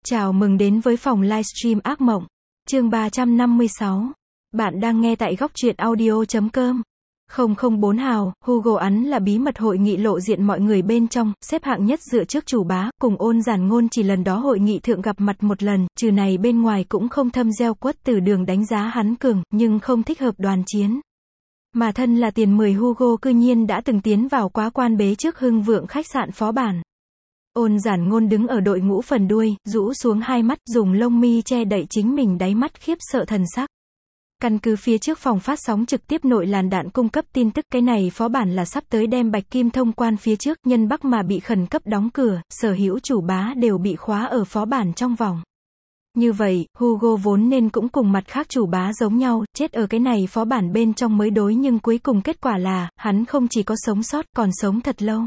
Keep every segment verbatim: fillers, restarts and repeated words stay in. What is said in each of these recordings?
Chào mừng đến với phòng livestream ác mộng. Chương ba trăm năm mươi sáu. Bạn đang nghe tại góc truyện audio chấm com. không không bốn hào, Hugo Ắn là bí mật hội nghị lộ diện mọi người bên trong, xếp hạng nhất dựa trước chủ bá, cùng Ôn Giản Ngôn chỉ lần đó hội nghị thượng gặp mặt một lần, trừ này bên ngoài cũng không thâm gieo quất từ đường đánh giá hắn cường, nhưng không thích hợp đoàn chiến. Mà thân là tiền mười Hugo cư nhiên đã từng tiến vào quá quan bế trước Hưng Vượng khách sạn phó bản. Ôn Giản Ngôn đứng ở đội ngũ phần đuôi, rũ xuống hai mắt, dùng lông mi che đậy chính mình đáy mắt khiếp sợ thần sắc. Căn cứ phía trước phòng phát sóng trực tiếp nội làn đạn cung cấp tin tức, cái này phó bản là sắp tới đem Bạch Kim thông quan phía trước, nhân Bắc mà bị khẩn cấp đóng cửa, sở hữu chủ bá đều bị khóa ở phó bản trong vòng. Như vậy, Hugo vốn nên cũng cùng mặt khác chủ bá giống nhau, chết ở cái này phó bản bên trong mới đối, nhưng cuối cùng kết quả là, hắn không chỉ có sống sót, còn sống thật lâu.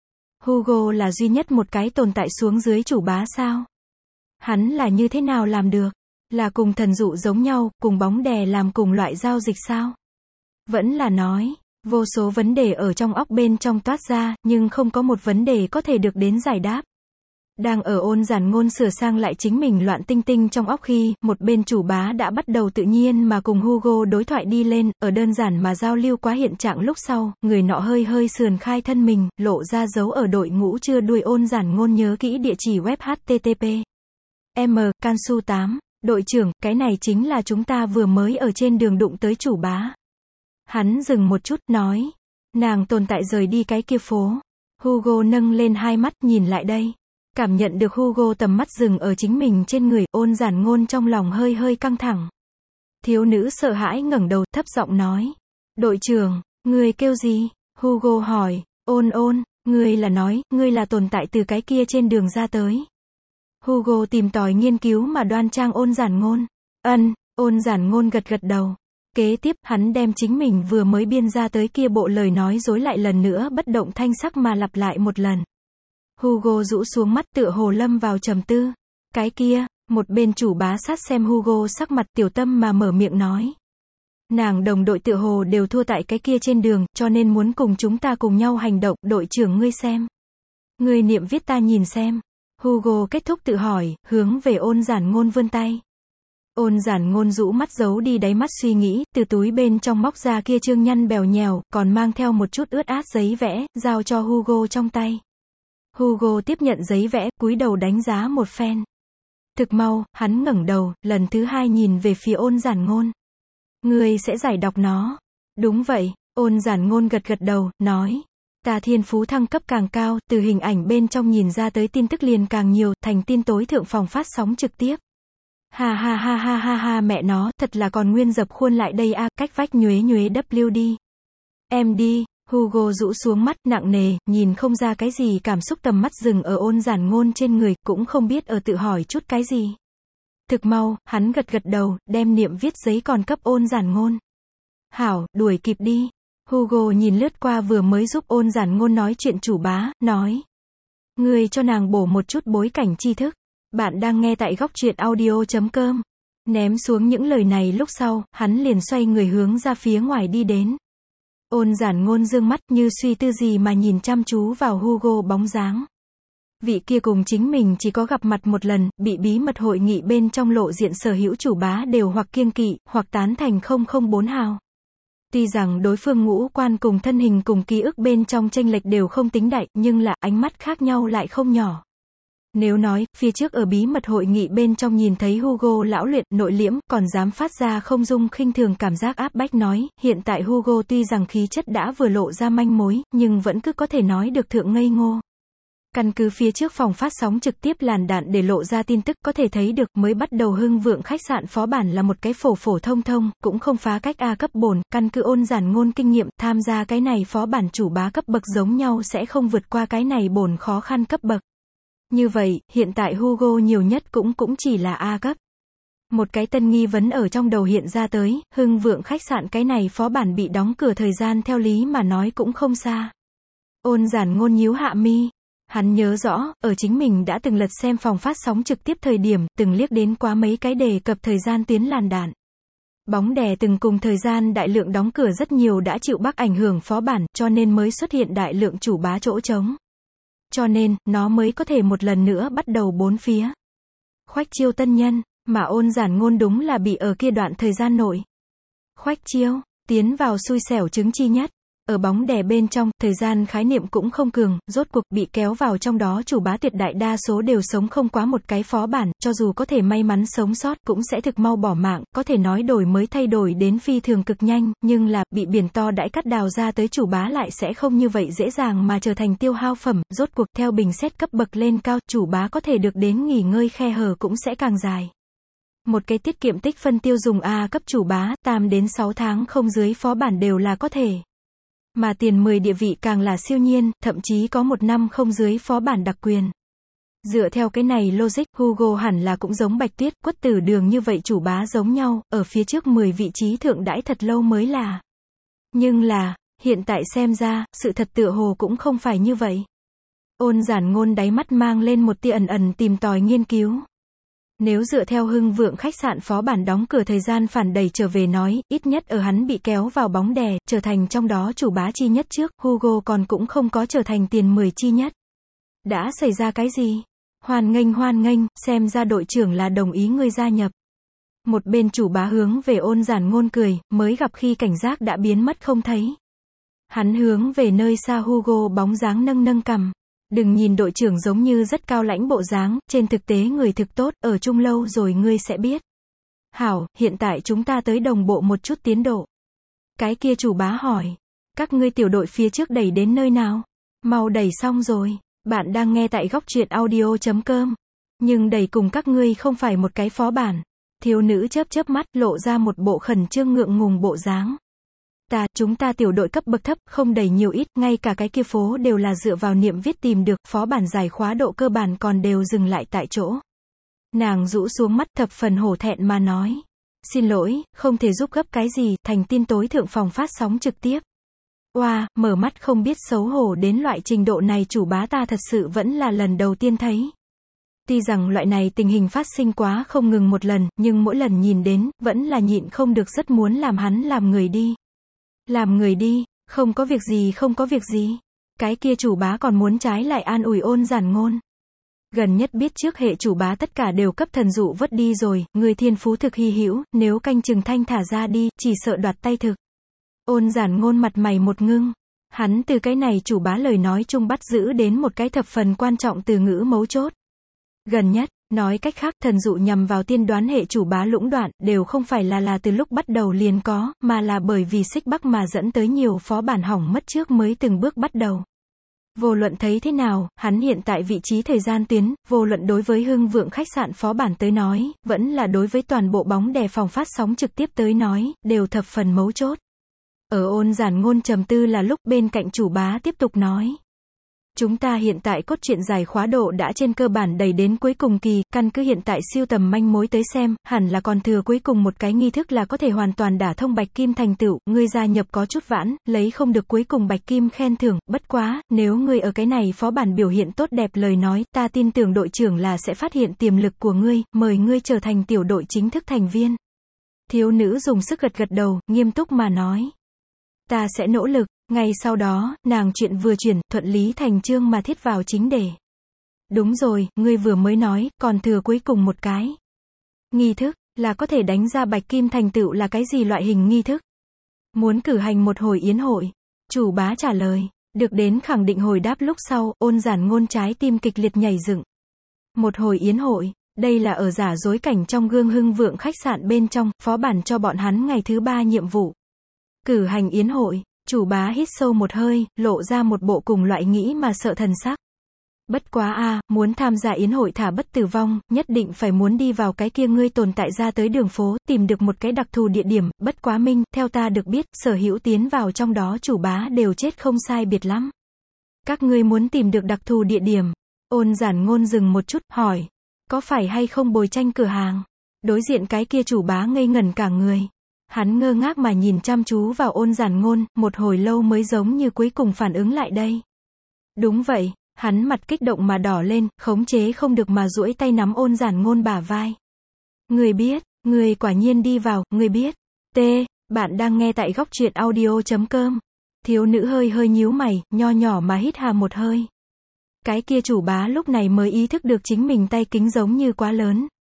Hugo là duy nhất một cái tồn tại xuống dưới chủ bá sao? Hắn là như thế nào làm được? Là cùng thần dụ giống nhau, cùng bóng đè làm cùng loại giao dịch sao? Vẫn là nói, vô số vấn đề ở trong óc bên trong toát ra, nhưng không có một vấn đề có thể được đến giải đáp. Đang ở Ôn Giản Ngôn sửa sang lại chính mình loạn tinh tinh trong óc khi, một bên chủ bá đã bắt đầu tự nhiên mà cùng Hugo đối thoại đi lên, ở đơn giản mà giao lưu quá hiện trạng lúc sau, người nọ hơi hơi sườn khai thân mình, lộ ra dấu ở đội ngũ chưa đuôi Ôn Giản Ngôn nhớ kỹ địa chỉ web h t t p m Cansu tám, đội trưởng, cái này chính là chúng ta vừa mới ở trên đường đụng tới chủ bá. Hắn dừng một chút, nói, nàng tồn tại rời đi cái kia phố. Hugo nâng lên hai mắt, nhìn lại đây. Cảm nhận được Hugo tầm mắt dừng ở chính mình trên người, Ôn Giản Ngôn trong lòng hơi hơi căng thẳng. Thiếu nữ sợ hãi ngẩng đầu, thấp giọng nói. Đội trưởng, người kêu gì? Hugo hỏi. Ôn ôn, người là nói, ngươi là tồn tại từ cái kia trên đường ra tới. Hugo tìm tòi nghiên cứu mà đoan trang Ôn Giản Ngôn. Ân, Ôn Giản Ngôn gật gật đầu. Kế tiếp, hắn đem chính mình vừa mới biên ra tới kia bộ lời nói dối lại lần nữa bất động thanh sắc mà lặp lại một lần. Hugo rũ xuống mắt tựa hồ lâm vào trầm tư. Cái kia, một bên chủ bá sát xem Hugo sắc mặt tiểu tâm mà mở miệng nói. Nàng đồng đội tựa hồ đều thua tại cái kia trên đường, cho nên muốn cùng chúng ta cùng nhau hành động, đội trưởng ngươi xem. Ngươi niệm viết ta nhìn xem. Hugo kết thúc tự hỏi, hướng về Ôn Giản Ngôn vươn tay. Ôn Giản Ngôn rũ mắt giấu đi đáy mắt suy nghĩ, từ túi bên trong móc ra kia trương nhăn bèo nhèo, còn mang theo một chút ướt át giấy vẽ, giao cho Hugo trong tay. Hugo tiếp nhận giấy vẽ, cúi đầu đánh giá một phen. Thực mau, hắn ngẩng đầu, lần thứ hai nhìn về phía Ôn Giản Ngôn. Ngươi sẽ giải đọc nó. Đúng vậy, Ôn Giản Ngôn gật gật đầu, nói. Ta thiên phú thăng cấp càng cao, từ hình ảnh bên trong nhìn ra tới tin tức liền càng nhiều, thành tin tối thượng phòng phát sóng trực tiếp. Ha ha ha ha ha ha mẹ nó, thật là còn nguyên dập khuôn lại đây a, cách vách nhuế nhuế W đi. Em đi. Hugo rũ xuống mắt nặng nề, nhìn không ra cái gì, cảm xúc tầm mắt dừng ở Ôn Giản Ngôn trên người, cũng không biết ở tự hỏi chút cái gì. Thực mau, hắn gật gật đầu, đem niệm viết giấy còn cấp Ôn Giản Ngôn. Hảo, đuổi kịp đi. Hugo nhìn lướt qua vừa mới giúp Ôn Giản Ngôn nói chuyện chủ bá, nói. Ngươi cho nàng bổ một chút bối cảnh tri thức. Bạn đang nghe tại góc truyện audio chấm com. Ném xuống những lời này lúc sau, hắn liền xoay người hướng ra phía ngoài đi đến. Ôn Giản Ngôn dương mắt như suy tư gì mà nhìn chăm chú vào Hugo bóng dáng. Vị kia cùng chính mình chỉ có gặp mặt một lần, bị bí mật hội nghị bên trong lộ diện sở hữu chủ bá đều hoặc kiêng kỵ, hoặc tán thành không không bốn hào. Tuy rằng đối phương ngũ quan cùng thân hình cùng ký ức bên trong chênh lệch đều không tính đại, nhưng là ánh mắt khác nhau lại không nhỏ. Nếu nói, phía trước ở bí mật hội nghị bên trong nhìn thấy Hugo lão luyện, nội liễm, còn dám phát ra không dung khinh thường cảm giác áp bách nói, hiện tại Hugo tuy rằng khí chất đã vừa lộ ra manh mối, nhưng vẫn cứ có thể nói được thượng ngây ngô. Căn cứ phía trước phòng phát sóng trực tiếp làn đạn để lộ ra tin tức có thể thấy được mới bắt đầu Hưng Vượng khách sạn phó bản là một cái phổ phổ thông thông, cũng không phá cách A cấp bổn, căn cứ Ôn Giản Ngôn kinh nghiệm, tham gia cái này phó bản chủ bá cấp bậc giống nhau sẽ không vượt qua cái này bổn khó khăn cấp bậc. Như vậy, hiện tại Hugo nhiều nhất cũng cũng chỉ là A cấp. Một cái tân nghi vấn ở trong đầu hiện ra tới, Hưng Vượng khách sạn cái này phó bản bị đóng cửa thời gian theo lý mà nói cũng không xa. Ôn Giản Ngôn nhíu hạ mi. Hắn nhớ rõ, ở chính mình đã từng lật xem phòng phát sóng trực tiếp thời điểm, từng liếc đến quá mấy cái đề cập thời gian tuyến làn đạn. Bóng đè từng cùng thời gian đại lượng đóng cửa rất nhiều đã chịu bắc ảnh hưởng phó bản, cho nên mới xuất hiện đại lượng chủ bá chỗ trống. Cho nên, nó mới có thể một lần nữa bắt đầu bốn phía. Khoách chiêu tân nhân, mà Ôn Giản Ngôn đúng là bị ở kia đoạn thời gian nội. Khoách chiêu, tiến vào xui xẻo chứng chi nhất. Ở bóng đè bên trong, thời gian khái niệm cũng không cường, rốt cuộc bị kéo vào trong đó chủ bá tuyệt đại đa số đều sống không quá một cái phó bản, cho dù có thể may mắn sống sót, cũng sẽ thực mau bỏ mạng, có thể nói đổi mới thay đổi đến phi thường cực nhanh, nhưng là, bị biển to đãi cắt đào ra tới chủ bá lại sẽ không như vậy dễ dàng mà trở thành tiêu hao phẩm, rốt cuộc theo bình xét cấp bậc lên cao, chủ bá có thể được đến nghỉ ngơi khe hở cũng sẽ càng dài. Một cái tiết kiệm tích phân tiêu dùng A cấp chủ bá, tam đến sáu tháng không dưới phó bản đều là có thể. Mà tiền mười địa vị càng là siêu nhiên, thậm chí có một năm không dưới phó bản đặc quyền. Dựa theo cái này logic, Hugo hẳn là cũng giống Bạch Tuyết, Quất Tử Đường như vậy chủ bá giống nhau, ở phía trước mười vị trí thượng đãi thật lâu mới là. Nhưng là, hiện tại xem ra, sự thật tựa hồ cũng không phải như vậy. Ôn Giản Ngôn đáy mắt mang lên một tia ẩn ẩn tìm tòi nghiên cứu. Nếu dựa theo Hưng Vượng khách sạn phó bản đóng cửa thời gian phản đẩy trở về nói, ít nhất ở hắn bị kéo vào bóng đè, trở thành trong đó chủ bá chi nhất trước, Hugo còn cũng không có trở thành tiền mười chi nhất. Đã xảy ra cái gì? Hoan nghênh hoan nghênh, xem ra đội trưởng là đồng ý ngươi gia nhập. Một bên chủ bá hướng về Ôn Giản Ngôn cười, mới gặp khi cảnh giác đã biến mất không thấy. Hắn hướng về nơi xa Hugo bóng dáng nâng nâng cằm. Đừng nhìn đội trưởng giống như rất cao lãnh bộ dáng, trên thực tế người thực tốt, ở chung lâu rồi ngươi sẽ biết. Hảo, hiện tại chúng ta tới đồng bộ một chút tiến độ. Cái kia chủ bá hỏi, các ngươi tiểu đội phía trước đẩy đến nơi nào? Mau đẩy xong rồi, bạn đang nghe tại góc truyện audio chấm com. Nhưng đẩy cùng các ngươi không phải một cái phó bản. Thiếu nữ chớp chớp mắt, lộ ra một bộ khẩn trương ngượng ngùng bộ dáng. Ta, chúng ta tiểu đội cấp bậc thấp, không đầy nhiều ít, ngay cả cái kia phố đều là dựa vào niệm viết tìm được, phó bản giải khóa độ cơ bản còn đều dừng lại tại chỗ. Nàng rũ xuống mắt thập phần hổ thẹn mà nói. Xin lỗi, không thể giúp gấp cái gì, thành tin tối thượng phòng phát sóng trực tiếp. Oa, wow, mở mắt không biết xấu hổ đến loại trình độ này chủ bá ta thật sự vẫn là lần đầu tiên thấy. Tuy rằng loại này tình hình phát sinh quá không ngừng một lần, nhưng mỗi lần nhìn đến, vẫn là nhịn không được rất muốn làm hắn làm người đi. Làm người đi, không có việc gì không có việc gì. Cái kia chủ bá còn muốn trái lại an ủi Ôn Giản Ngôn. Gần nhất biết trước hệ chủ bá tất cả đều cấp thần dụ vớt đi rồi, người thiên phú thực hy hữu, nếu canh chừng thanh thả ra đi, chỉ sợ đoạt tay thực. Ôn Giản Ngôn mặt mày một ngưng. Hắn từ cái này chủ bá lời nói chung bắt giữ đến một cái thập phần quan trọng từ ngữ mấu chốt. Gần nhất, nói cách khác, thần dụ nhằm vào tiên đoán hệ chủ bá lũng đoạn, đều không phải là là từ lúc bắt đầu liền có, mà là bởi vì xích bắc mà dẫn tới nhiều phó bản hỏng mất trước mới từng bước bắt đầu. Vô luận thấy thế nào, hắn hiện tại vị trí thời gian tuyến, vô luận đối với Hưng Vượng khách sạn phó bản tới nói, vẫn là đối với toàn bộ bóng đè phòng phát sóng trực tiếp tới nói, đều thập phần mấu chốt. Ở Ôn Giản Ngôn trầm tư là lúc bên cạnh chủ bá tiếp tục nói. Chúng ta hiện tại cốt truyện giải khóa độ đã trên cơ bản đẩy đến cuối cùng kỳ, căn cứ hiện tại siêu tầm manh mối tới xem, hẳn là còn thừa cuối cùng một cái nghi thức là có thể hoàn toàn đả thông bạch kim thành tựu, ngươi gia nhập có chút vãn, lấy không được cuối cùng bạch kim khen thưởng, bất quá, nếu ngươi ở cái này phó bản biểu hiện tốt đẹp lời nói, ta tin tưởng đội trưởng là sẽ phát hiện tiềm lực của ngươi, mời ngươi trở thành tiểu đội chính thức thành viên. Thiếu nữ dùng sức gật gật đầu, nghiêm túc mà nói. Ta sẽ nỗ lực. Ngay sau đó, nàng chuyện vừa chuyển, thuận lý thành chương mà thiết vào chính đề. Đúng rồi, ngươi vừa mới nói, còn thừa cuối cùng một cái. Nghi thức, là có thể đánh ra bạch kim thành tựu là cái gì loại hình nghi thức? Muốn cử hành một hồi yến hội. Chủ bá trả lời, được đến khẳng định hồi đáp lúc sau, Ôn Giản Ngôn trái tim kịch liệt nhảy dựng. Một hồi yến hội, đây là ở giả dối cảnh trong gương Hưng Vượng khách sạn bên trong, phó bản cho bọn hắn ngày thứ ba nhiệm vụ. Cử hành yến hội. Chủ bá hít sâu một hơi, lộ ra một bộ cùng loại nghĩ mà sợ thần sắc. Bất quá a, à, muốn tham gia yến hội thả bất tử vong, nhất định phải muốn đi vào cái kia ngươi tồn tại ra tới đường phố, tìm được một cái đặc thù địa điểm, bất quá minh, theo ta được biết, sở hữu tiến vào trong đó chủ bá đều chết không sai biệt lắm. Các ngươi muốn tìm được đặc thù địa điểm. Ôn Giản Ngôn dừng một chút, hỏi. Có phải hay không bồi tranh cửa hàng? Đối diện cái kia chủ bá ngây ngẩn cả người. Hắn ngơ ngác mà nhìn chăm chú vào Ôn Giản Ngôn, một hồi lâu mới giống như cuối cùng phản ứng lại đây. Đúng vậy, hắn mặt kích động mà đỏ lên, khống chế không được mà duỗi tay nắm Ôn Giản Ngôn bả vai. Người biết, người quả nhiên đi vào, người biết. T, bạn đang nghe tại góc truyện audio chấm com. Thiếu nữ hơi hơi nhíu mày, nho nhỏ mà hít hà một hơi. Cái kia chủ bá lúc này mới ý thức được chính mình tay kính giống như quá lớn.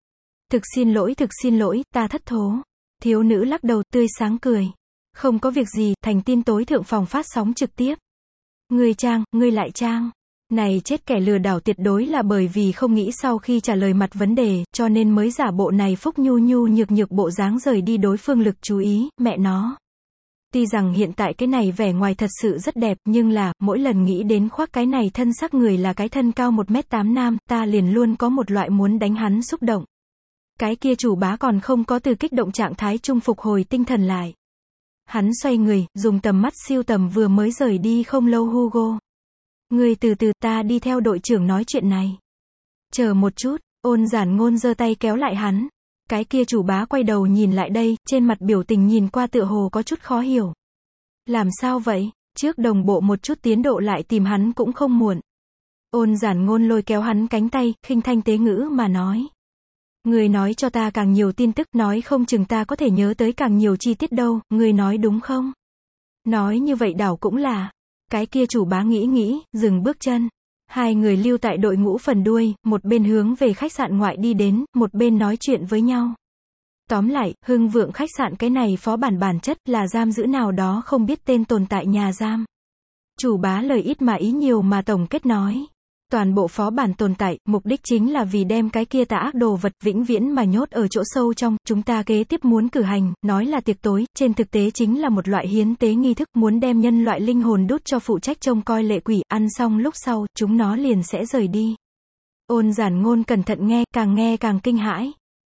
Thực xin lỗi, thực xin lỗi, ta thất thố. Thiếu nữ lắc đầu, tươi sáng cười. Không có việc gì, thành tin tối thượng phòng phát sóng trực tiếp. Ngươi trang, ngươi lại trang. Này chết kẻ lừa đảo tuyệt đối là bởi vì không nghĩ sau khi trả lời mặt vấn đề, cho nên mới giả bộ này phúc nhu nhu nhược nhược bộ dáng rời đi đối phương lực chú ý, mẹ nó. Tuy rằng hiện tại cái này vẻ ngoài thật sự rất đẹp, nhưng là, mỗi lần nghĩ đến khoác cái này thân sắc người là cái thân cao một mét tám nam, ta liền luôn có một loại muốn đánh hắn xúc động. Cái kia chủ bá còn không có từ kích động trạng thái trung phục hồi tinh thần lại. Hắn xoay người, dùng tầm mắt siêu tầm vừa mới rời đi không lâu Hugo. Người từ từ, ta đi theo đội trưởng nói chuyện này. Chờ một chút, Ôn Giản Ngôn giơ tay kéo lại hắn. Cái kia chủ bá quay đầu nhìn lại đây, trên mặt biểu tình nhìn qua tựa hồ có chút khó hiểu. Làm sao vậy? Trước đồng bộ một chút tiến độ lại tìm hắn cũng không muộn. Ôn Giản Ngôn lôi kéo hắn cánh tay, khinh thanh tế ngữ mà nói. Người nói cho ta càng nhiều tin tức, nói không chừng ta có thể nhớ tới càng nhiều chi tiết đâu, người nói đúng không? Nói như vậy đảo cũng là. Cái kia chủ bá nghĩ nghĩ, dừng bước chân. Hai người lưu tại đội ngũ phần đuôi, một bên hướng về khách sạn ngoại đi đến, một bên nói chuyện với nhau. Tóm lại, Hưng Vượng khách sạn cái này phó bản bản chất là giam giữ nào đó không biết tên tồn tại nhà giam. Chủ bá lời ít mà ý nhiều mà tổng kết nói. Toàn bộ phó bản tồn tại, mục đích chính là vì đem cái kia tà ác đồ vật vĩnh viễn mà nhốt ở chỗ sâu trong, chúng ta kế tiếp muốn cử hành, nói là tiệc tối, trên thực tế chính là một loại hiến tế nghi thức, muốn đem nhân loại linh hồn đút cho phụ trách trông coi lệ quỷ, ăn xong lúc sau, chúng nó liền sẽ rời đi. Ôn Giản Ngôn cẩn thận nghe, càng nghe càng kinh hãi.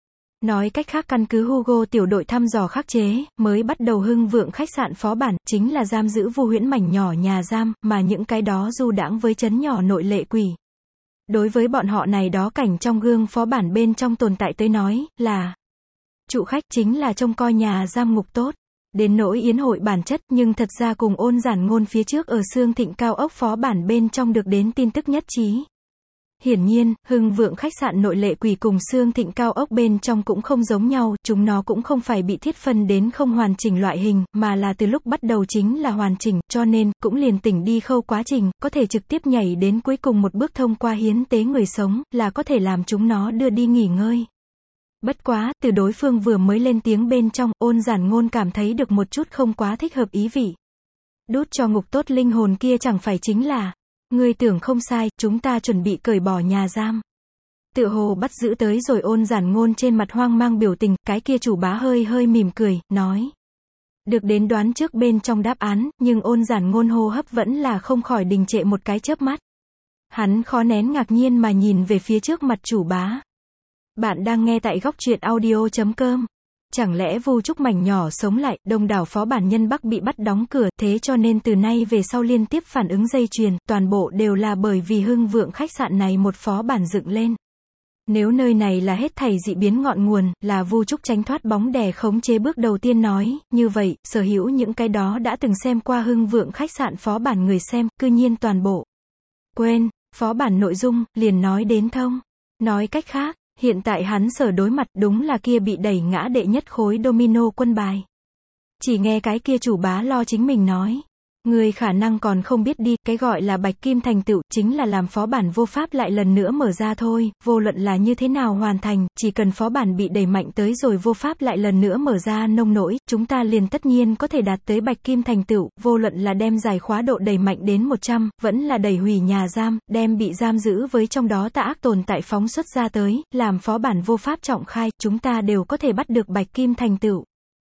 Nói cách khác căn cứ Hugo tiểu đội thăm dò khắc chế, mới bắt đầu Hưng Vượng khách sạn phó bản, chính là giam giữ Vu Huyễn mảnh nhỏ nhà giam, mà những cái đó du đãng với trấn nhỏ nội lệ quỷ. Đối với bọn họ này đó cảnh trong gương phó bản bên trong tồn tại tới nói, là trụ khách chính là trông coi nhà giam ngục tốt. Đến nỗi yến hội bản chất, nhưng thật ra cùng Ôn Giản Ngôn phía trước ở Sương Thịnh cao ốc phó bản bên trong được đến tin tức nhất trí. Hiển nhiên, Hưng Vượng khách sạn nội lệ quỷ cùng Sương Thịnh cao ốc bên trong cũng không giống nhau, chúng nó cũng không phải bị thiết phân đến không hoàn chỉnh loại hình, mà là từ lúc bắt đầu chính là hoàn chỉnh, cho nên, cũng liền tỉnh đi khâu quá trình, có thể trực tiếp nhảy đến cuối cùng một bước thông qua hiến tế người sống, là có thể làm chúng nó đưa đi nghỉ ngơi. Bất quá, từ đối phương vừa mới lên tiếng bên trong, Ôn Giản Ngôn cảm thấy được một chút không quá thích hợp ý vị. Đút cho ngục tốt linh hồn kia chẳng phải chính là... Ngươi tưởng không sai, chúng ta chuẩn bị cởi bỏ nhà giam. Tựa hồ bắt giữ tới rồi Ôn Giản Ngôn trên mặt hoang mang biểu tình, cái kia chủ bá hơi hơi mỉm cười, nói. Được đến đoán trước bên trong đáp án, nhưng Ôn Giản Ngôn hô hấp vẫn là không khỏi đình trệ một cái chớp mắt. Hắn khó nén ngạc nhiên mà nhìn về phía trước mặt chủ bá. Bạn đang nghe tại góc truyện audio chấm com. Chẳng lẽ Vu Trúc mảnh nhỏ sống lại, đông đảo phó bản nhân Bắc bị bắt đóng cửa, thế cho nên từ nay về sau liên tiếp phản ứng dây chuyền, toàn bộ đều là bởi vì Hưng Vượng khách sạn này một phó bản dựng lên. Nếu nơi này là hết thảy dị biến ngọn nguồn, là Vu Trúc tránh thoát bóng đè khống chế bước đầu tiên nói, như vậy, sở hữu những cái đó đã từng xem qua Hưng Vượng khách sạn phó bản người xem, cư nhiên toàn bộ. Quên, phó bản nội dung, liền nói đến thông. Nói cách khác, hiện tại hắn sở đối mặt đúng là kia bị đẩy ngã đệ nhất khối domino quân bài. Chỉ nghe cái kia chủ bá lo chính mình nói. Người khả năng còn không biết đi, cái gọi là bạch kim thành tựu, chính là làm phó bản vô pháp lại lần nữa mở ra thôi, vô luận là như thế nào hoàn thành, chỉ cần phó bản bị đẩy mạnh tới rồi vô pháp lại lần nữa mở ra nông nỗi, chúng ta liền tất nhiên có thể đạt tới bạch kim thành tựu, vô luận là đem giải khóa độ đẩy mạnh đến một trăm, vẫn là đẩy hủy nhà giam, đem bị giam giữ với trong đó tà ác tồn tại phóng xuất ra tới, làm phó bản vô pháp trọng khai, chúng ta đều có thể bắt được bạch kim thành tựu.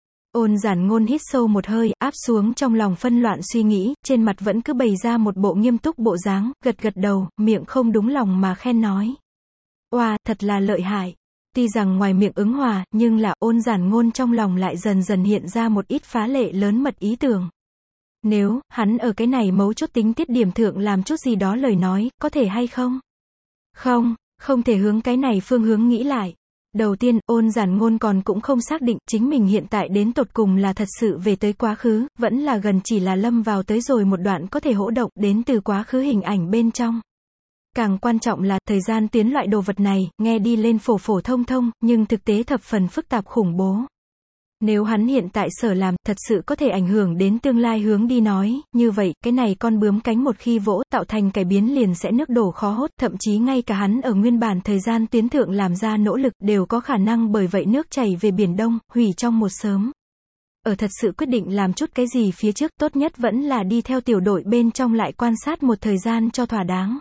Ôn Giản Ngôn hít sâu một hơi, áp xuống trong lòng phân loạn suy nghĩ, trên mặt vẫn cứ bày ra một bộ nghiêm túc bộ dáng, gật gật đầu, miệng không đúng lòng mà khen nói. Oa, thật là lợi hại. Tuy rằng ngoài miệng ứng hòa, nhưng là Ôn Giản Ngôn trong lòng lại dần dần hiện ra một ít phá lệ lớn mật ý tưởng. Nếu, hắn ở cái này mấu chốt tính tiết điểm thượng làm chút gì đó lời nói, có thể hay không? Không, không thể hướng cái này phương hướng nghĩ lại. Đầu tiên, Ôn Giản Ngôn còn cũng không xác định chính mình hiện tại đến tột cùng là thật sự về tới quá khứ, vẫn là gần chỉ là lâm vào tới rồi một đoạn có thể hỗ động đến từ quá khứ hình ảnh bên trong. Càng quan trọng là, thời gian tuyến loại đồ vật này, nghe đi lên phổ phổ thông thông, nhưng thực tế thập phần phức tạp khủng bố. Nếu hắn hiện tại sở làm, thật sự có thể ảnh hưởng đến tương lai hướng đi nói, như vậy, cái này con bướm cánh một khi vỗ, tạo thành cải biến liền sẽ nước đổ khó hốt, thậm chí ngay cả hắn ở nguyên bản thời gian tuyến thượng làm ra nỗ lực, đều có khả năng bởi vậy nước chảy về Biển Đông, hủy trong một sớm. Ở thật sự quyết định làm chút cái gì phía trước, tốt nhất vẫn là đi theo tiểu đội bên trong lại quan sát một thời gian cho thỏa đáng.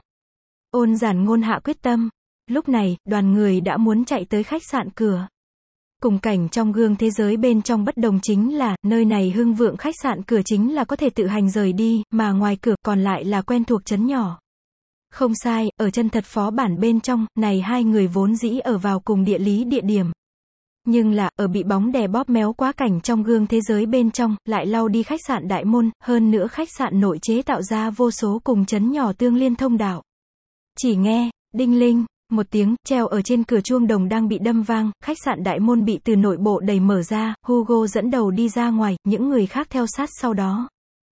Ôn Giản Ngôn hạ quyết tâm. Lúc này, đoàn người đã muốn chạy tới khách sạn cửa. Cùng cảnh trong gương thế giới bên trong bất đồng chính là, nơi này Hưng Vượng khách sạn cửa chính là có thể tự hành rời đi, mà ngoài cửa còn lại là quen thuộc trấn nhỏ. Không sai, ở chân thật phó bản bên trong, này hai người vốn dĩ ở vào cùng địa lý địa điểm. Nhưng là, ở bị bóng đè bóp méo quá cảnh trong gương thế giới bên trong, lại lau đi khách sạn đại môn, hơn nữa khách sạn nội chế tạo ra vô số cùng trấn nhỏ tương liên thông đạo. Chỉ nghe, đinh linh, một tiếng, treo ở trên cửa chuông đồng đang bị đâm vang, khách sạn đại môn bị từ nội bộ đẩy mở ra, Hugo dẫn đầu đi ra ngoài, những người khác theo sát sau đó.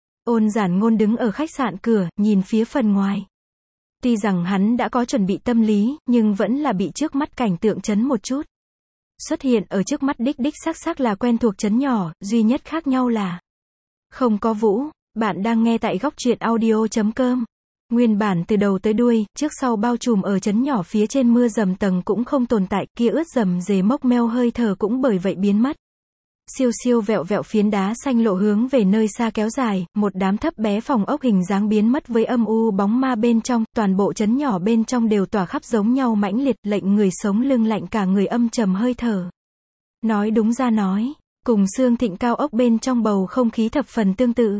Ôn Giản Ngôn đứng ở khách sạn cửa, nhìn phía phần ngoài. Tuy rằng hắn đã có chuẩn bị tâm lý, nhưng vẫn là bị trước mắt cảnh tượng chấn một chút. Xuất hiện ở trước mắt đích đích xác xác là quen thuộc trấn nhỏ, duy nhất khác nhau là không có Vũ. Bạn đang nghe tại góc truyện audio chấm com. Nguyên bản từ đầu tới đuôi, trước sau bao trùm ở trấn nhỏ phía trên mưa dầm tầng cũng không tồn tại, kia ướt dầm dề mốc meo hơi thở cũng bởi vậy biến mất. Siêu siêu vẹo vẹo phiến đá xanh lộ hướng về nơi xa kéo dài, một đám thấp bé phòng ốc hình dáng biến mất với âm u bóng ma bên trong, toàn bộ trấn nhỏ bên trong đều tỏa khắp giống nhau mãnh liệt, lệnh người sống lưng lạnh cả người âm trầm hơi thở. Nói đúng ra nói, cùng Sương Thịnh cao ốc bên trong bầu không khí thập phần tương tự.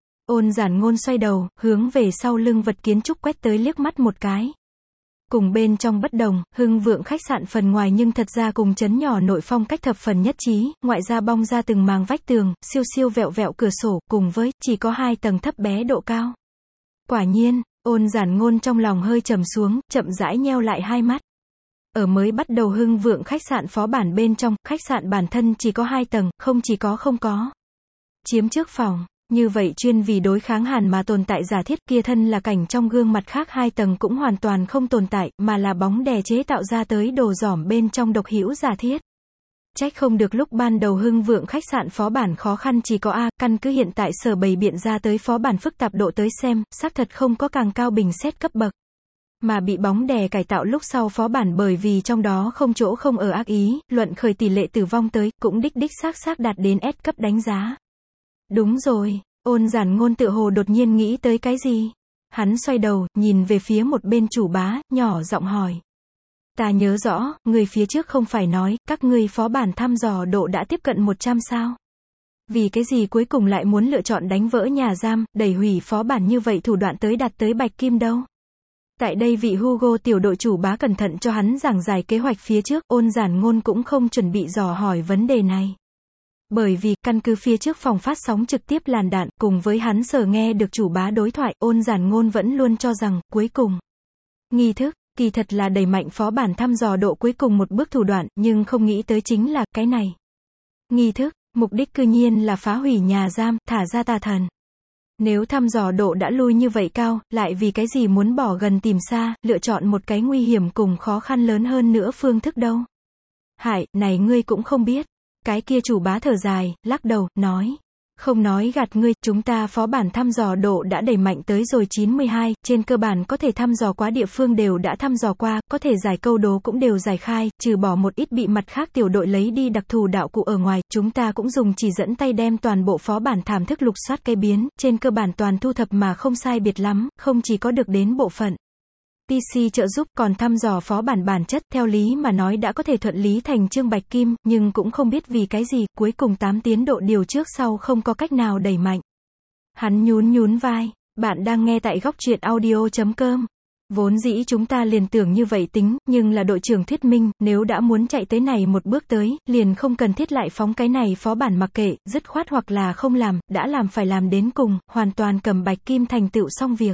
Ôn Giản Ngôn xoay đầu, hướng về sau lưng vật kiến trúc quét tới liếc mắt một cái. Cùng bên trong bất đồng, Hưng Vượng khách sạn phần ngoài nhưng thật ra cùng trấn nhỏ nội phong cách thập phần nhất trí, ngoại ra bong ra từng màng vách tường, siêu siêu vẹo vẹo cửa sổ, cùng với, chỉ có hai tầng thấp bé độ cao. Quả nhiên, Ôn Giản Ngôn trong lòng hơi trầm xuống, chậm rãi nheo lại hai mắt. Ở mới bắt đầu Hưng Vượng khách sạn phó bản bên trong, khách sạn bản thân chỉ có hai tầng, không chỉ có không có. Chiếm trước phòng. Như vậy chuyên vì đối kháng hàn mà tồn tại giả thiết kia thân là cảnh trong gương mặt khác hai tầng cũng hoàn toàn không tồn tại, mà là bóng đè chế tạo ra tới đồ giỏm bên trong độc hữu giả thiết. Trách không được lúc ban đầu Hưng Vượng khách sạn phó bản khó khăn chỉ có A, căn cứ hiện tại sở bày biện ra tới phó bản phức tạp độ tới xem, xác thật không có càng cao bình xét cấp bậc. Mà bị bóng đè cải tạo lúc sau phó bản bởi vì trong đó không chỗ không ở ác ý, luận khởi tỷ lệ tử vong tới, cũng đích đích xác xác đạt đến S cấp đánh giá. Đúng rồi, Ôn Giản Ngôn tự hồ đột nhiên nghĩ tới cái gì. Hắn xoay đầu, nhìn về phía một bên chủ bá, nhỏ giọng hỏi. Ta nhớ rõ, người phía trước không phải nói, các ngươi phó bản thăm dò độ đã tiếp cận một trăm sao. Vì cái gì cuối cùng lại muốn lựa chọn đánh vỡ nhà giam, đẩy hủy phó bản như vậy thủ đoạn tới đạt tới bạch kim đâu. Tại đây vị Hugo tiểu đội chủ bá cẩn thận cho hắn giảng giải kế hoạch phía trước, Ôn Giản Ngôn cũng không chuẩn bị dò hỏi vấn đề này. Bởi vì, căn cứ phía trước phòng phát sóng trực tiếp làn đạn, cùng với hắn sở nghe được chủ bá đối thoại, Ôn Giản Ngôn vẫn luôn cho rằng, cuối cùng, nghi thức, kỳ thật là đẩy mạnh phó bản thăm dò độ cuối cùng một bước thủ đoạn, nhưng không nghĩ tới chính là, cái này. Nghi thức, mục đích cư nhiên là phá hủy nhà giam, thả ra tà thần. Nếu thăm dò độ đã lui như vậy cao, lại vì cái gì muốn bỏ gần tìm xa, lựa chọn một cái nguy hiểm cùng khó khăn lớn hơn nữa phương thức đâu. Hải, này ngươi cũng không biết. Cái kia chủ bá thở dài, lắc đầu, nói. Không nói gạt ngươi, chúng ta phó bản thăm dò độ đã đẩy mạnh tới rồi chín mươi hai, trên cơ bản có thể thăm dò quá địa phương đều đã thăm dò qua, có thể giải câu đố cũng đều giải khai, trừ bỏ một ít bị mặt khác tiểu đội lấy đi đặc thù đạo cụ ở ngoài, chúng ta cũng dùng chỉ dẫn tay đem toàn bộ phó bản thảm thức lục soát cây biến, trên cơ bản toàn thu thập mà không sai biệt lắm, không chỉ có được đến bộ phận pê xê trợ giúp, còn thăm dò phó bản bản chất, theo lý mà nói đã có thể thuận lý thành chương bạch kim, nhưng cũng không biết vì cái gì, cuối cùng tám tiến độ điều trước sau không có cách nào đẩy mạnh. Hắn nhún nhún vai, bạn đang nghe tại góc truyện audio chấm com. Vốn dĩ chúng ta liền tưởng như vậy tính, nhưng là đội trưởng thuyết minh, nếu đã muốn chạy tới này một bước tới, liền không cần thiết lại phóng cái này phó bản mặc kệ, dứt khoát hoặc là không làm, đã làm phải làm đến cùng, hoàn toàn cầm bạch kim thành tựu xong việc.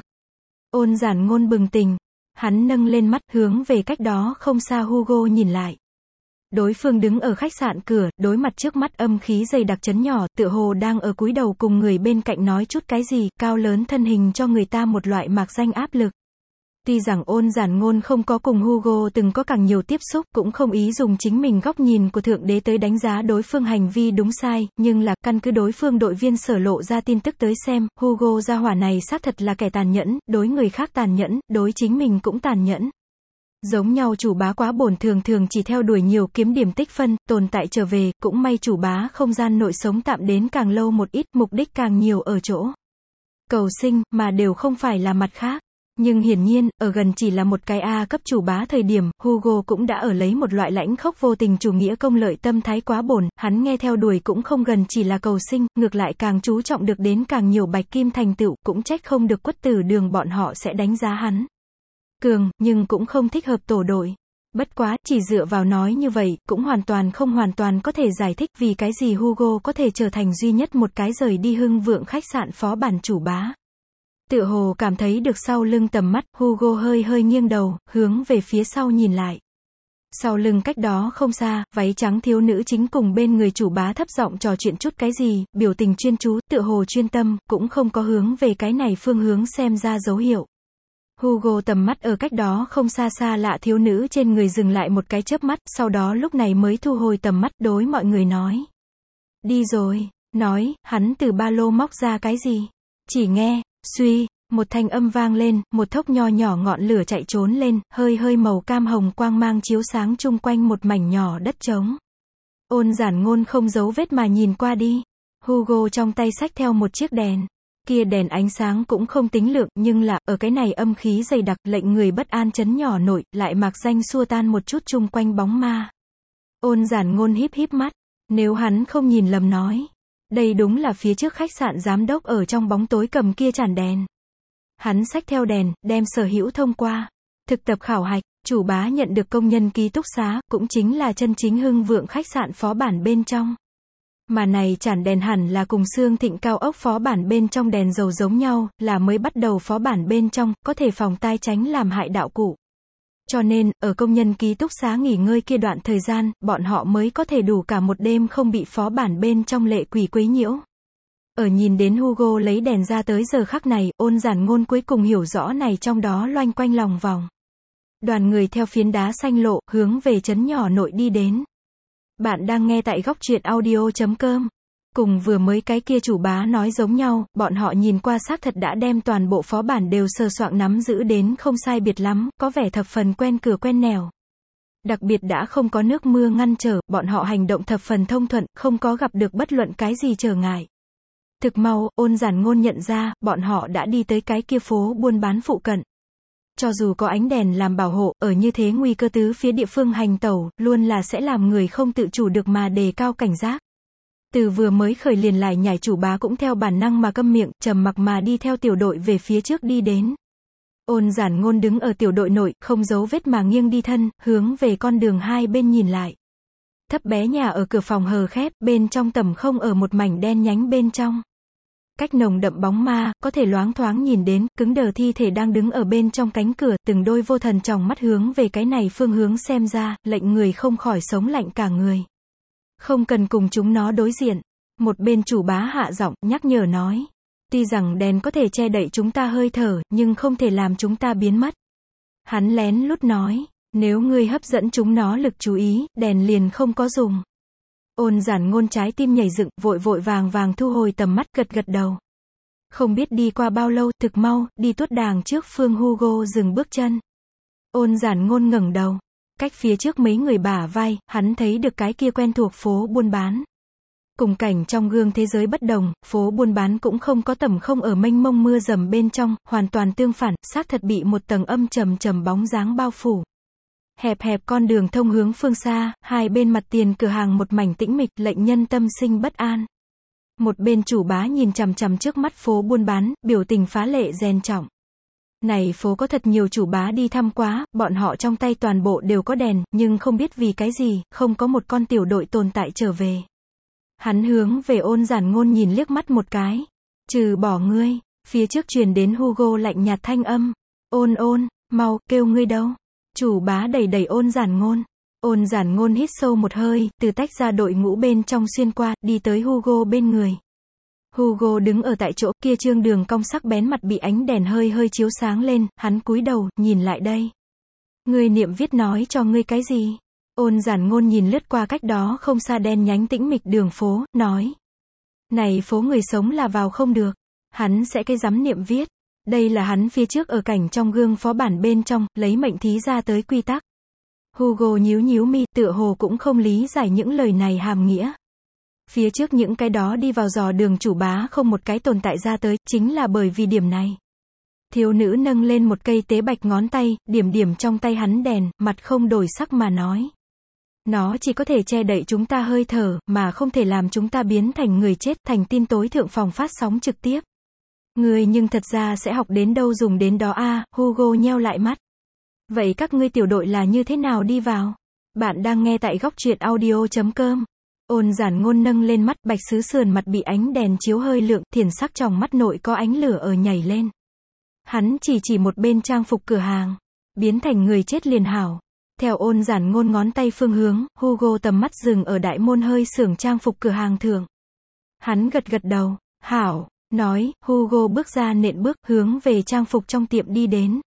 Ôn Giản Ngôn bừng tỉnh. Hắn nâng lên mắt, hướng về cách đó không xa Hugo nhìn lại. Đối phương đứng ở khách sạn cửa, đối mặt trước mắt âm khí dày đặc trấn nhỏ, tựa hồ đang ở cúi đầu cùng người bên cạnh nói chút cái gì, cao lớn thân hình cho người ta một loại mạc danh áp lực. Tuy rằng Ôn Giản Ngôn không có cùng Hugo từng có càng nhiều tiếp xúc, cũng không ý dùng chính mình góc nhìn của Thượng Đế tới đánh giá đối phương hành vi đúng sai, nhưng là, căn cứ đối phương đội viên Sở lộ ra tin tức tới xem, Hugo gia hỏa này xác thật là kẻ tàn nhẫn, đối người khác tàn nhẫn, đối chính mình cũng tàn nhẫn. Giống nhau chủ bá quá bổn thường thường chỉ theo đuổi nhiều kiếm điểm tích phân, tồn tại trở về, cũng may chủ bá không gian nội sống tạm đến càng lâu một ít, mục đích càng nhiều ở chỗ cầu sinh, mà đều không phải là mặt khác. Nhưng hiển nhiên, ở gần chỉ là một cái A cấp chủ bá thời điểm, Hugo cũng đã ở lấy một loại lãnh khốc vô tình chủ nghĩa công lợi tâm thái quá bổn, hắn nghe theo đuổi cũng không gần chỉ là cầu sinh, ngược lại càng chú trọng được đến càng nhiều bạch kim thành tựu, cũng trách không được Quất Tử Đường bọn họ sẽ đánh giá hắn cường, nhưng cũng không thích hợp tổ đội. Bất quá, chỉ dựa vào nói như vậy, cũng hoàn toàn không hoàn toàn có thể giải thích vì cái gì Hugo có thể trở thành duy nhất một cái rời đi Hưng Vượng khách sạn phó bản chủ bá. Tựa hồ cảm thấy được sau lưng tầm mắt, Hugo hơi hơi nghiêng đầu, hướng về phía sau nhìn lại. Sau lưng cách đó không xa, váy trắng thiếu nữ chính cùng bên người chủ bá thấp giọng trò chuyện chút cái gì, biểu tình chuyên chú, tựa hồ chuyên tâm, cũng không có hướng về cái này phương hướng xem ra dấu hiệu. Hugo tầm mắt ở cách đó không xa xa lạ thiếu nữ trên người dừng lại một cái chớp mắt, sau đó lúc này mới thu hồi tầm mắt đối mọi người nói. Đi rồi, nói, hắn từ ba lô móc ra cái gì? Chỉ nghe, suy, một thanh âm vang lên, một thốc nho nhỏ ngọn lửa chạy trốn lên, hơi hơi màu cam hồng quang mang chiếu sáng chung quanh một mảnh nhỏ đất trống. Ôn Giản Ngôn không giấu vết mà nhìn qua đi. Hugo trong tay xách theo một chiếc đèn. Kia đèn ánh sáng cũng không tính lượng, nhưng là, ở cái này âm khí dày đặc, lệnh người bất an chấn nhỏ nổi, lại mạc danh xua tan một chút chung quanh bóng ma. Ôn Giản Ngôn híp híp mắt. Nếu hắn không nhìn lầm nói. Đây đúng là phía trước khách sạn giám đốc ở trong bóng tối cầm kia chản đèn. Hắn xách theo đèn, đem sở hữu thông qua. Thực tập khảo hạch, chủ bá nhận được công nhân ký túc xá, cũng chính là chân chính Hưng Vượng khách sạn phó bản bên trong. Mà này chản đèn hẳn là cùng Sương Thịnh cao ốc phó bản bên trong đèn dầu giống nhau, là mới bắt đầu phó bản bên trong, có thể phòng tai tránh làm hại đạo cụ. Cho nên, ở công nhân ký túc xá nghỉ ngơi kia đoạn thời gian, bọn họ mới có thể đủ cả một đêm không bị phó bản bên trong lệ quỷ quấy nhiễu. Ở nhìn đến Hugo lấy đèn ra tới giờ khắc này, Ôn Giản Ngôn cuối cùng hiểu rõ này trong đó loanh quanh lòng vòng. Đoàn người theo phiến đá xanh lộ, hướng về trấn nhỏ nội đi đến. Bạn đang nghe tại góc truyện audio chấm com. Cùng vừa mới cái kia chủ bá nói giống nhau, bọn họ nhìn qua xác thật đã đem toàn bộ phó bản đều sờ soạng nắm giữ đến không sai biệt lắm, có vẻ thập phần quen cửa quen nẻo. Đặc biệt đã không có nước mưa ngăn trở, bọn họ hành động thập phần thông thuận, không có gặp được bất luận cái gì trở ngại. Thực mau, Ôn Giản Ngôn nhận ra, bọn họ đã đi tới cái kia phố buôn bán phụ cận. Cho dù có ánh đèn làm bảo hộ, ở như thế nguy cơ tứ phía địa phương hành tẩu, luôn là sẽ làm người không tự chủ được mà đề cao cảnh giác. Từ vừa mới khởi liền lại nhảy chủ bá cũng theo bản năng mà câm miệng, trầm mặc mà đi theo tiểu đội về phía trước đi đến. Ôn Giản Ngôn đứng ở tiểu đội nội, không giấu vết mà nghiêng đi thân, hướng về con đường hai bên nhìn lại. Thấp bé nhà ở cửa phòng hờ khép, bên trong tầm không ở một mảnh đen nhánh bên trong. Cách nồng đậm bóng ma, có thể loáng thoáng nhìn đến, cứng đờ thi thể đang đứng ở bên trong cánh cửa, từng đôi vô thần tròng mắt hướng về cái này phương hướng xem ra, lệnh người không khỏi sống lạnh cả người. Không cần cùng chúng nó đối diện. Một bên chủ bá hạ giọng, nhắc nhở nói. Tuy rằng đèn có thể che đậy chúng ta hơi thở, nhưng không thể làm chúng ta biến mất. Hắn lén lút nói, nếu ngươi hấp dẫn chúng nó lực chú ý, đèn liền không có dùng. Ôn Giản Ngôn trái tim nhảy dựng, vội vội vàng vàng thu hồi tầm mắt, gật gật đầu. Không biết đi qua bao lâu, thực mau, đi tuốt đàng trước phương Hugo dừng bước chân. Ôn Giản Ngôn ngẩng đầu. Cách phía trước mấy người bả vai, hắn thấy được cái kia quen thuộc phố buôn bán. Cùng cảnh trong gương thế giới bất đồng, phố buôn bán cũng không có tầm không ở mênh mông mưa dầm bên trong, hoàn toàn tương phản, xác thật bị một tầng âm trầm trầm bóng dáng bao phủ. Hẹp hẹp con đường thông hướng phương xa, hai bên mặt tiền cửa hàng một mảnh tĩnh mịch, lệnh nhân tâm sinh bất an. Một bên chủ bá nhìn chằm chằm trước mắt phố buôn bán, biểu tình phá lệ rèn trọng. Này phố có thật nhiều chủ bá đi thăm quá, bọn họ trong tay toàn bộ đều có đèn, nhưng không biết vì cái gì, không có một con tiểu đội tồn tại trở về. Hắn hướng về Ôn Giản Ngôn nhìn liếc mắt một cái. Trừ bỏ ngươi, phía trước truyền đến Hugo lạnh nhạt thanh âm. Ôn ôn, mau, kêu ngươi đâu. Chủ bá đẩy đẩy Ôn Giản Ngôn. Ôn Giản Ngôn hít sâu một hơi, từ tách ra đội ngũ bên trong xuyên qua, đi tới Hugo bên người. Hugo đứng ở tại chỗ, kia trương đường cong sắc bén mặt bị ánh đèn hơi hơi chiếu sáng lên, hắn cúi đầu, nhìn lại đây. Ngươi niệm viết nói cho ngươi cái gì? Ôn Giản Ngôn nhìn lướt qua cách đó không xa đen nhánh tĩnh mịch đường phố, nói. Này phố người sống là vào không được. Hắn sẽ cái dám niệm viết. Đây là hắn phía trước ở cảnh trong gương phó bản bên trong, lấy mệnh thí ra tới quy tắc. Hugo nhíu nhíu mi, tựa hồ cũng không lý giải những lời này hàm nghĩa. Phía trước những cái đó đi vào dò đường chủ bá không một cái tồn tại ra tới, chính là bởi vì điểm này. Thiếu nữ nâng lên một cây tế bạch ngón tay, điểm điểm trong tay hắn đèn, mặt không đổi sắc mà nói. Nó chỉ có thể che đậy chúng ta hơi thở, mà không thể làm chúng ta biến thành người chết, thành tin tối thượng phòng phát sóng trực tiếp. Người nhưng thật ra sẽ học đến đâu dùng đến đó a. À, Hugo nheo lại mắt. Vậy các ngươi tiểu đội là như thế nào đi vào? Bạn đang nghe tại góc truyện audio chấm com. Ôn Giản Ngôn nâng lên mắt, bạch sứ sườn mặt bị ánh đèn chiếu hơi lượng, thiền sắc trong mắt nội có ánh lửa ở nhảy lên. Hắn chỉ chỉ một bên trang phục cửa hàng. Biến thành người chết liền hảo. Theo Ôn Giản Ngôn ngón tay phương hướng, Hugo tầm mắt dừng ở đại môn hơi xưởng trang phục cửa hàng thượng. Hắn gật gật đầu. Hảo. Nói, Hugo bước ra nện bước, hướng về trang phục trong tiệm đi đến.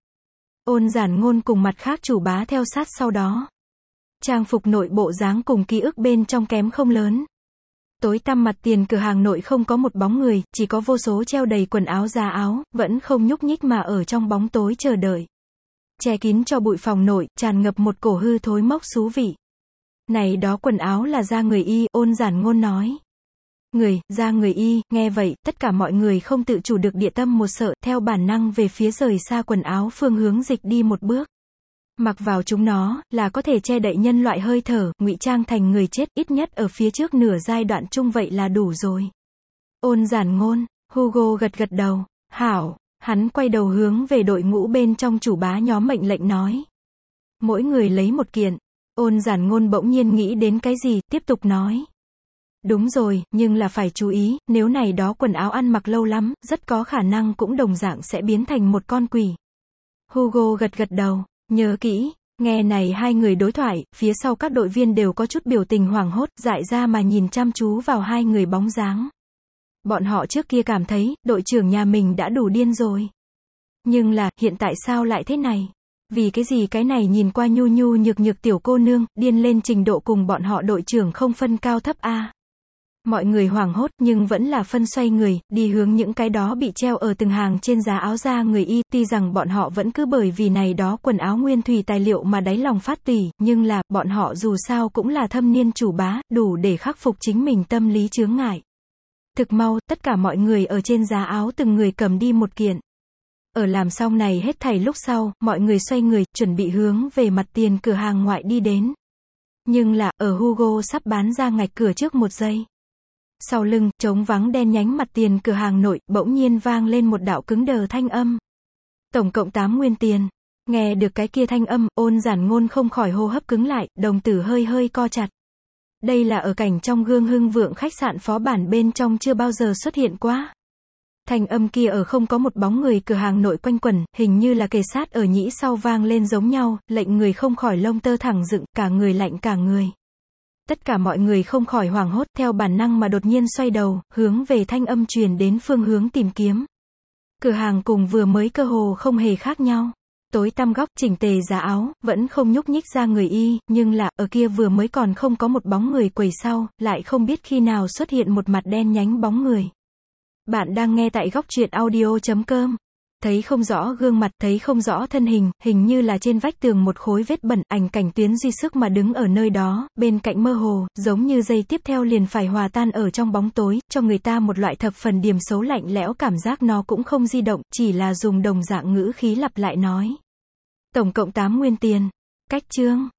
Ôn Giản Ngôn cùng mặt khác chủ bá theo sát sau đó. Trang phục nội bộ dáng cùng ký ức bên trong kém không lớn. Tối tăm mặt tiền cửa hàng nội không có một bóng người, chỉ có vô số treo đầy quần áo giá áo, vẫn không nhúc nhích mà ở trong bóng tối chờ đợi. Che kín cho bụi phòng nội, tràn ngập một cổ hư thối mốc xú vị. Này đó quần áo là da người y, Ôn Giản Ngôn nói. Người, da người y, nghe vậy, tất cả mọi người không tự chủ được địa tâm một sợ, theo bản năng về phía rời xa quần áo phương hướng dịch đi một bước. Mặc vào chúng nó, là có thể che đậy nhân loại hơi thở, ngụy trang thành người chết, ít nhất ở phía trước nửa giai đoạn chung vậy là đủ rồi. Ôn Giản Ngôn, Hugo gật gật đầu, hảo, hắn quay đầu hướng về đội ngũ bên trong chủ bá nhóm mệnh lệnh nói. Mỗi người lấy một kiện. Ôn Giản Ngôn bỗng nhiên nghĩ đến cái gì, tiếp tục nói. Đúng rồi, nhưng là phải chú ý, nếu này đó quần áo ăn mặc lâu lắm, rất có khả năng cũng đồng dạng sẽ biến thành một con quỷ. Hugo gật gật đầu, nhớ kỹ, nghe này hai người đối thoại, phía sau các đội viên đều có chút biểu tình hoảng hốt, dại ra mà nhìn chăm chú vào hai người bóng dáng. Bọn họ trước kia cảm thấy, đội trưởng nhà mình đã đủ điên rồi. Nhưng là, hiện tại sao lại thế này? Vì cái gì cái này nhìn qua nhu nhu nhược nhược tiểu cô nương, điên lên trình độ cùng bọn họ đội trưởng không phân cao thấp a. Mọi người hoảng hốt nhưng vẫn là phân xoay người, đi hướng những cái đó bị treo ở từng hàng trên giá áo da người y, tuy rằng bọn họ vẫn cứ bởi vì này đó quần áo nguyên thủy tài liệu mà đáy lòng phát tùy, nhưng là, bọn họ dù sao cũng là thâm niên chủ bá, đủ để khắc phục chính mình tâm lý chướng ngại. Thực mau, tất cả mọi người ở trên giá áo từng người cầm đi một kiện. Ở làm xong này hết thảy lúc sau, mọi người xoay người, chuẩn bị hướng về mặt tiền cửa hàng ngoại đi đến. Nhưng là, ở Hugo sắp bán ra ngạch cửa trước một giây. Sau lưng, trống vắng đen nhánh mặt tiền cửa hàng nội, bỗng nhiên vang lên một đạo cứng đờ thanh âm. Tổng cộng tám nguyên tiền. Nghe được cái kia thanh âm, Ôn Giản Ngôn không khỏi hô hấp cứng lại, đồng tử hơi hơi co chặt. Đây là ở cảnh trong gương hưng vượng khách sạn phó bản bên trong chưa bao giờ xuất hiện quá. Thanh âm kia ở không có một bóng người cửa hàng nội quanh quẩn, hình như là kề sát ở nhĩ sau vang lên giống nhau, lệnh người không khỏi lông tơ thẳng dựng, cả người lạnh cả người. Tất cả mọi người không khỏi hoảng hốt, theo bản năng mà đột nhiên xoay đầu, hướng về thanh âm truyền đến phương hướng tìm kiếm. Cửa hàng cùng vừa mới cơ hồ không hề khác nhau. Tối tăm góc, chỉnh tề giá áo, vẫn không nhúc nhích ra người y, nhưng là, ở kia vừa mới còn không có một bóng người quầy sau, lại không biết khi nào xuất hiện một mặt đen nhánh bóng người. Bạn đang nghe tại góc truyện audio chấm com. Thấy không rõ gương mặt, thấy không rõ thân hình, hình như là trên vách tường một khối vết bẩn, ảnh cảnh tuyến duy sức mà đứng ở nơi đó, bên cạnh mơ hồ, giống như giây tiếp theo liền phải hòa tan ở trong bóng tối, cho người ta một loại thập phần điềm xấu lạnh lẽo cảm giác nó cũng không di động, chỉ là dùng đồng dạng ngữ khí lặp lại nói. Tổng cộng tám nguyên tiền. Cách chương.